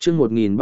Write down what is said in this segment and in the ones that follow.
chương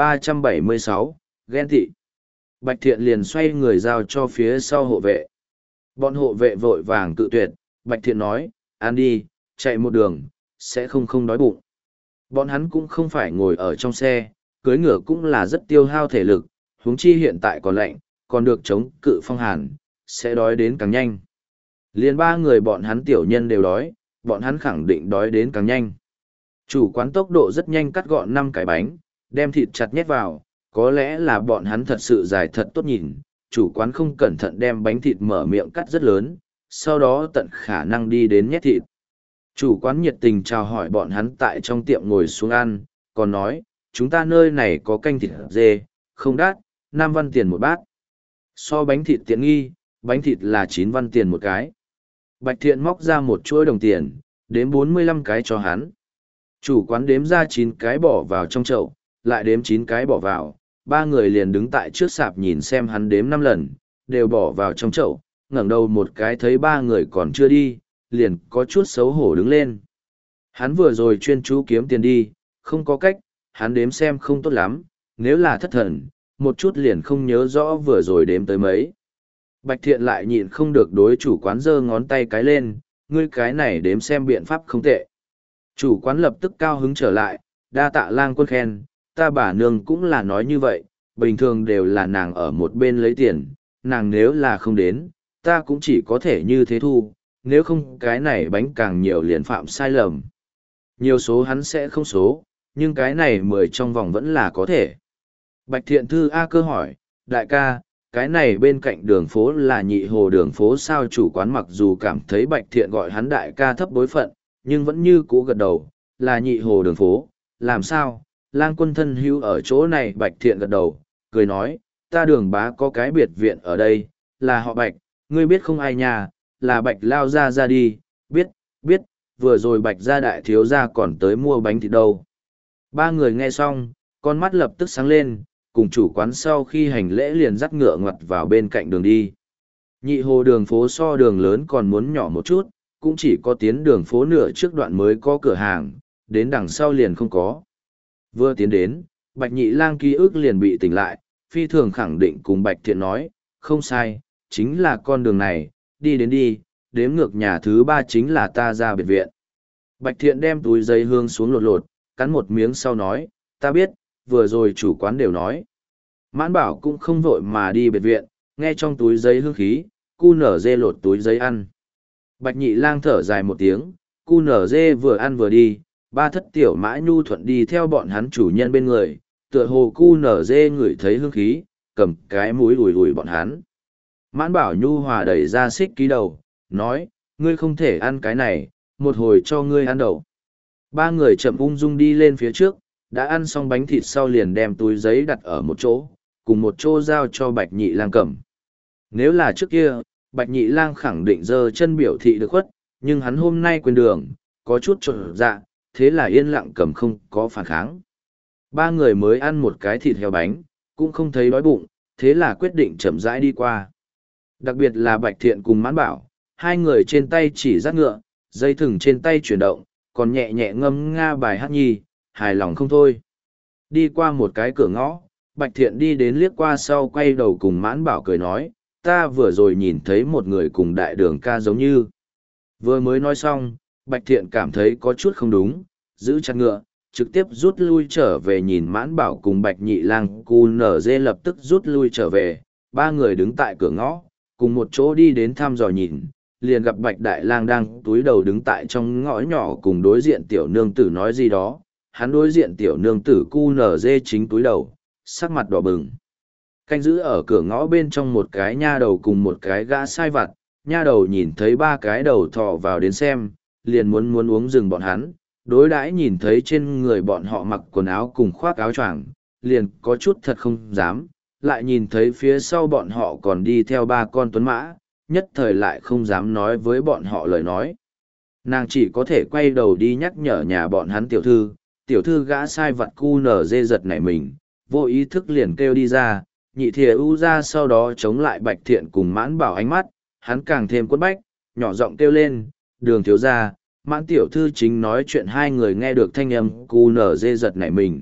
1376, ghen tị. Bạch Thiện liền xoay người giao cho phía sau hộ vệ. Bọn hộ vệ vội vàng cự tuyệt, Bạch Thiện nói, ăn đi, chạy một đường, sẽ không đói bụng. Bọn hắn cũng không phải ngồi ở trong xe, cưỡi ngựa cũng là rất tiêu hao thể lực, huống chi hiện tại còn lạnh, còn được chống cự phong hàn, sẽ đói đến càng nhanh. Liền ba người bọn hắn tiểu nhân đều đói, bọn hắn khẳng định đói đến càng nhanh. Chủ quán tốc độ rất nhanh cắt gọn 5 cái bánh, đem thịt chặt nhét vào, có lẽ là bọn hắn thật sự dài thật tốt nhìn, chủ quán không cẩn thận đem bánh thịt mở miệng cắt rất lớn, sau đó tận khả năng đi đến nhét thịt. Chủ quán nhiệt tình chào hỏi bọn hắn tại trong tiệm ngồi xuống ăn, còn nói, chúng ta nơi này có canh thịt dê, không đắt, 5 văn tiền một bát. So bánh thịt tiện nghi, bánh thịt là 9 văn tiền một cái. Bạch Thiện móc ra một chuỗi đồng tiền, đếm 45 cái cho hắn. Chủ quán đếm ra 9 cái bỏ vào trong chậu, lại đếm 9 cái bỏ vào, ba người liền đứng tại trước sạp nhìn xem hắn đếm 5 lần, đều bỏ vào trong chậu, ngẩng đầu một cái thấy ba người còn chưa đi, liền có chút xấu hổ đứng lên. Hắn vừa rồi chuyên chú kiếm tiền đi, không có cách, hắn đếm xem không tốt lắm, nếu là thất thần, một chút liền không nhớ rõ vừa rồi đếm tới mấy. Bạch Thiện lại nhịn không được đối chủ quán giơ ngón tay cái lên, ngươi cái này đếm xem biện pháp không tệ. Chủ quán lập tức cao hứng trở lại, đa tạ lang quân khen, ta bà nương cũng là nói như vậy, bình thường đều là nàng ở một bên lấy tiền, nàng nếu là không đến, ta cũng chỉ có thể như thế thu, nếu không cái này bánh càng nhiều liền phạm sai lầm. Nhiều số hắn sẽ không số, nhưng cái này 10 trong vòng vẫn là có thể. Bạch Thiện Thư A Cơ hỏi, đại ca, cái này bên cạnh đường phố là Nhị Hồ đường phố sao? Chủ quán mặc dù cảm thấy Bạch Thiện gọi hắn đại ca thấp bối phận, nhưng vẫn như cũ gật đầu, là Nhị Hồ đường phố, làm sao? Lang quân thân hữu ở chỗ này. Bạch Thiện gật đầu, cười nói, ta Đường bá có cái biệt viện ở đây, là họ Bạch, ngươi biết không ai nhà, là Bạch lao ra đi, biết, vừa rồi Bạch gia đại thiếu gia còn tới mua bánh thịt đâu. Ba người nghe xong, con mắt lập tức sáng lên, cùng chủ quán sau khi hành lễ liền dắt ngựa ngoặt vào bên cạnh đường đi. Nhị Hồ đường phố so đường lớn còn muốn nhỏ một chút, cũng chỉ có tiến đường phố nửa trước đoạn mới có cửa hàng, đến đằng sau liền không có. Vừa tiến đến, Bạch Nhị Lang ký ức liền bị tỉnh lại, phi thường khẳng định cùng Bạch Thiện nói, không sai, chính là con đường này, đi đến đi, đếm ngược nhà thứ 3 chính là ta ra biệt viện. Bạch Thiện đem túi giấy hương xuống lột, cắn một miếng sau nói, ta biết, vừa rồi chủ quán đều nói. Mãn Bảo cũng không vội mà đi biệt viện, nghe trong túi giấy hương khí, cu nở dê lột túi giấy ăn. Bạch Nhị Lang thở dài một tiếng, cu nở dê vừa ăn vừa đi, ba thất tiểu mã nhu thuận đi theo bọn hắn chủ nhân bên người, tựa hồ cu nở dê ngửi thấy hương khí, cầm cái mũi ủi ủi bọn hắn. Mãn Bảo nhu hòa đẩy ra xích ký đầu, nói, ngươi không thể ăn cái này, một hồi cho ngươi ăn đầu. Ba người chậm ung dung đi lên phía trước, đã ăn xong bánh thịt sau liền đem túi giấy đặt ở một chỗ, cùng một chỗ giao cho Bạch Nhị Lang cầm. Nếu là trước kia, Bạch Nhị Lang khẳng định giơ chân biểu thị được khuất, nhưng hắn hôm nay quên đường, có chút trộn dạ, thế là yên lặng cầm không có phản kháng. Ba người mới ăn một cái thịt heo bánh, cũng không thấy đói bụng, thế là quyết định chậm rãi đi qua. Đặc biệt là Bạch Thiện cùng Mãn Bảo, hai người trên tay chỉ dắt ngựa, dây thừng trên tay chuyển động, còn nhẹ nhẹ ngâm nga bài hát nhi, hài lòng không thôi. Đi qua một cái cửa ngõ, Bạch Thiện đi đến liếc qua sau quay đầu cùng Mãn Bảo cười nói, ta vừa rồi nhìn thấy một người cùng đại đường ca giống như. Vừa mới nói xong, Bạch Thiện cảm thấy có chút không đúng, giữ chặt ngựa, trực tiếp rút lui trở về nhìn Mãn Bảo cùng Bạch Nhị Lang cu nở dê lập tức rút lui trở về, ba người đứng tại cửa ngõ, cùng một chỗ đi đến thăm dò nhìn, liền gặp Bạch Đại Lang đang túi đầu đứng tại trong ngõ nhỏ cùng đối diện tiểu nương tử nói gì đó, hắn đối diện tiểu nương tử cu nở dê chính túi đầu, sắc mặt đỏ bừng. Canh giữ ở cửa ngõ bên trong một cái nha đầu cùng một cái gã sai vặt, nha đầu nhìn thấy ba cái đầu thò vào đến xem, liền muốn uống rừng bọn hắn, đối đãi nhìn thấy trên người bọn họ mặc quần áo cùng khoác áo choàng, liền có chút thật không dám, lại nhìn thấy phía sau bọn họ còn đi theo ba con tuấn mã, nhất thời lại không dám nói với bọn họ lời nói. Nàng chỉ có thể quay đầu đi nhắc nhở nhà bọn hắn tiểu thư gã sai vặt cu nở dê giật nảy mình, vô ý thức liền kêu đi ra, nhị thìa u ra sau đó chống lại Bạch Thiện cùng Mãn Bảo ánh mắt, hắn càng thêm quất bách, nhỏ giọng kêu lên, Đường thiếu gia. Mãn tiểu thư chính nói chuyện, hai người nghe được thanh âm cu nở dê giật nảy mình,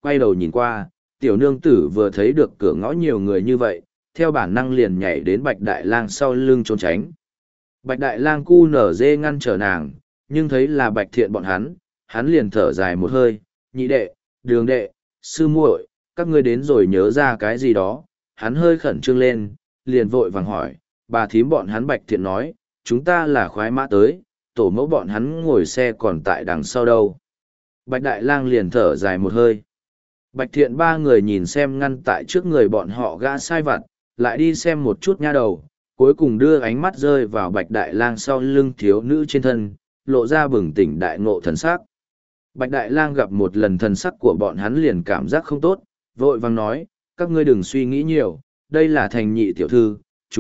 quay đầu nhìn qua, tiểu nương tử vừa thấy được cửa ngõ nhiều người như vậy, theo bản năng liền nhảy đến Bạch Đại Lang sau lưng trốn tránh. Bạch Đại Lang cu nở dê ngăn trở nàng, nhưng thấy là Bạch Thiện bọn hắn liền thở dài một hơi, nhị đệ, đường đệ, sư muội, các ngươi đến rồi nhớ ra cái gì đó. Hắn hơi khẩn trương lên, liền vội vàng hỏi, bà thím bọn hắn Bạch Thiện nói, chúng ta là khoái mã tới, tổ mẫu bọn hắn ngồi xe còn tại đằng sau đâu. Bạch Đại Lang liền thở dài một hơi. Bạch Thiện ba người nhìn xem ngăn tại trước người bọn họ gã sai vặt, lại đi xem một chút nha đầu, cuối cùng đưa ánh mắt rơi vào Bạch Đại Lang sau lưng thiếu nữ trên thân, lộ ra bừng tỉnh đại ngộ thần sắc. Bạch Đại Lang gặp một lần thần sắc của bọn hắn liền cảm giác không tốt, vội vàng nói, các ngươi đừng suy nghĩ nhiều, đây là thành nhị tiểu thư,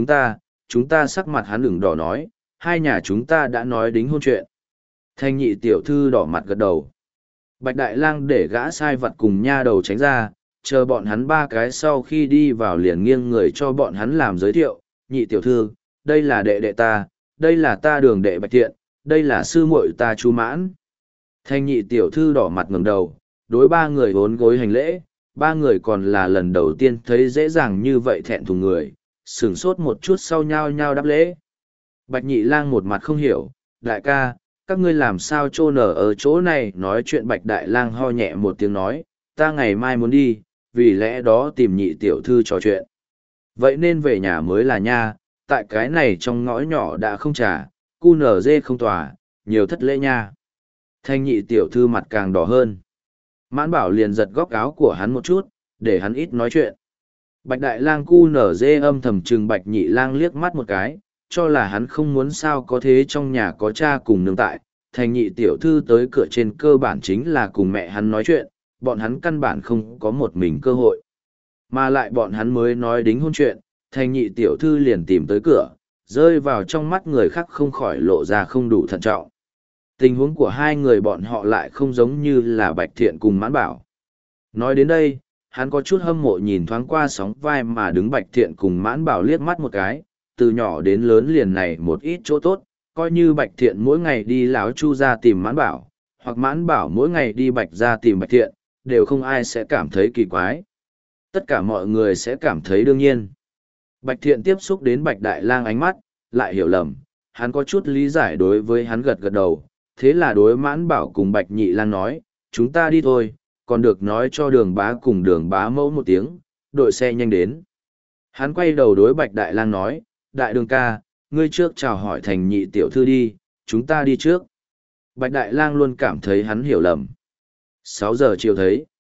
chúng ta sắc mặt hắn ửng đỏ nói, hai nhà chúng ta đã nói đính hôn chuyện. Thành nhị tiểu thư đỏ mặt gật đầu. Bạch Đại Lang để gã sai vặt cùng nha đầu tránh ra, chờ bọn hắn ba cái sau khi đi vào liền nghiêng người cho bọn hắn làm giới thiệu, nhị tiểu thư, đây là đệ đệ ta, đây là ta đường đệ Bạch Thiện, đây là sư muội ta Chu Mãn. Thanh nhị tiểu thư đỏ mặt ngẩng đầu, đối ba người vốn gối hành lễ, ba người còn là lần đầu tiên thấy dễ dàng như vậy thẹn thùng người, sửng sốt một chút sau nhao nhao đáp lễ. Bạch Nhị Lang một mặt không hiểu, đại ca, các ngươi làm sao trô nở ở chỗ này nói chuyện. Bạch Đại Lang ho nhẹ một tiếng nói, ta ngày mai muốn đi, vì lẽ đó tìm nhị tiểu thư trò chuyện. Vậy nên về nhà mới là nha, tại cái này trong ngõ nhỏ đã không trả, cu nở dê không tòa, nhiều thất lễ nha. Thanh nhị tiểu thư mặt càng đỏ hơn. Mãn Bảo liền giật góc áo của hắn một chút, để hắn ít nói chuyện. Bạch Đại Lang cu nở dê âm thầm trừng Bạch Nhị Lang liếc mắt một cái, cho là hắn không muốn sao có thế trong nhà có cha cùng nương tại. Thành nhị tiểu thư tới cửa trên cơ bản chính là cùng mẹ hắn nói chuyện, bọn hắn căn bản không có một mình cơ hội. Mà lại bọn hắn mới nói đính hôn chuyện, thành nhị tiểu thư liền tìm tới cửa, rơi vào trong mắt người khác không khỏi lộ ra không đủ thận trọng. Tình huống của hai người bọn họ lại không giống như là Bạch Thiện cùng Mãn Bảo. Nói đến đây, hắn có chút hâm mộ nhìn thoáng qua sóng vai mà đứng Bạch Thiện cùng Mãn Bảo liếc mắt một cái, từ nhỏ đến lớn liền này một ít chỗ tốt, coi như Bạch Thiện mỗi ngày đi Láo Chu ra tìm Mãn Bảo, hoặc Mãn Bảo mỗi ngày đi Bạch ra tìm Bạch Thiện, đều không ai sẽ cảm thấy kỳ quái. Tất cả mọi người sẽ cảm thấy đương nhiên. Bạch Thiện tiếp xúc đến Bạch Đại Lang ánh mắt, lại hiểu lầm, hắn có chút lý giải đối với hắn gật gật đầu, thế là đối Mãn Bảo cùng Bạch Nhị Lang nói, chúng ta đi thôi, còn được nói cho Đường Bá cùng Đường Bá mẫu một tiếng, đội xe nhanh đến. Hắn quay đầu đối Bạch Đại Lang nói, Đại Đường ca, ngươi trước chào hỏi thành nhị tiểu thư đi, chúng ta đi trước. Bạch Đại Lang luôn cảm thấy hắn hiểu lầm. 6 giờ chiều thấy.